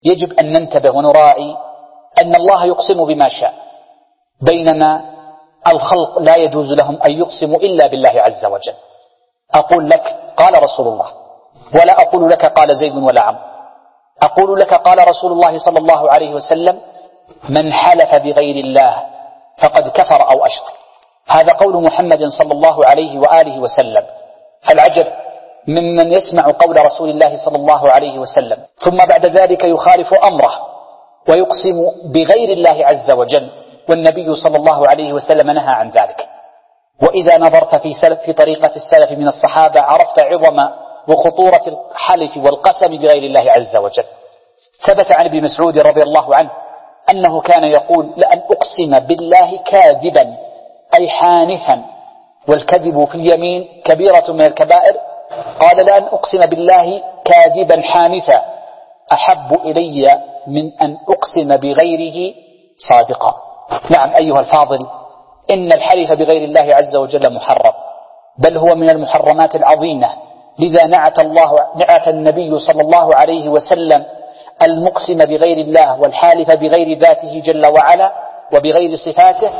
يجب أن ننتبه ونراعي أن الله يقسم بما شاء، بينما الخلق لا يجوز لهم أن يقسموا إلا بالله عز وجل. أقول لك قال رسول الله، ولا أقول لك قال زيد ولا عمرو، أقول لك قال رسول الله صلى الله عليه وسلم: من حلف بغير الله فقد كفر أو أشرك. هذا قول محمد صلى الله عليه وآله وسلم. فالعجب ممن يسمع قول رسول الله صلى الله عليه وسلم ثم بعد ذلك يخالف أمره ويقسم بغير الله عز وجل، والنبي صلى الله عليه وسلم نهى عن ذلك. وإذا نظرت في طريقة السلف من الصحابة عرفت عظم وخطورة الحلف والقسم بغير الله عز وجل. ثبت عن ابن مسعود رضي الله عنه أنه كان يقول: لأن أقسم بالله كاذبا، أي حانثا، والكذب في اليمين كبيرة من الكبائر. قال: لأن أقسم بالله كاذبا حانثا أحب إلي من أن أقسم بغيره صادقا. نعم أيها الفاضل، إن الحلف بغير الله عز وجل محرم، بل هو من المحرمات العظيمة. لذا نعت النبي صلى الله عليه وسلم المقسم بغير الله والحالف بغير ذاته جل وعلا وبغير صفاته،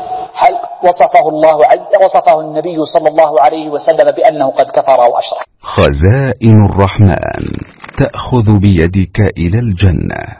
وصفه النبي صلى الله عليه وسلم بأنه قد كفر وأشرك. خزائن الرحمن تأخذ بيدك إلى الجنة.